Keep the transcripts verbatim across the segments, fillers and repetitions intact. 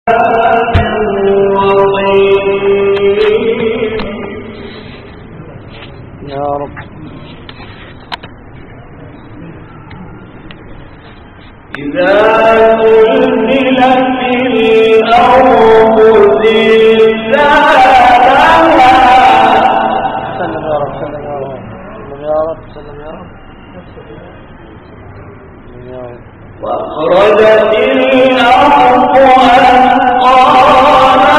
يا رب. إذا زلزلت الأرض زلزالها سلم يا رب سلم يا رب سلم يا رب سلم يا رب يا رب. وأخرجت الأرض أثقالها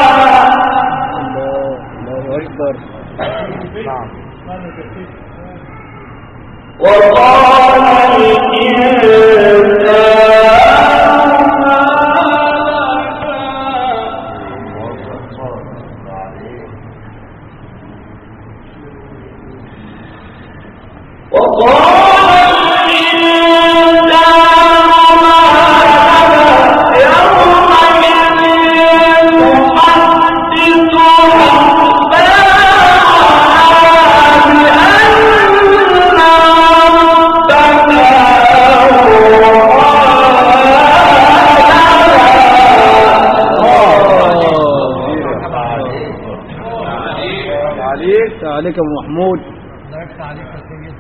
الله أكبر. نعم. وقال الإنسان عليك يا ابو محمود. دركت عليك يا سيدي.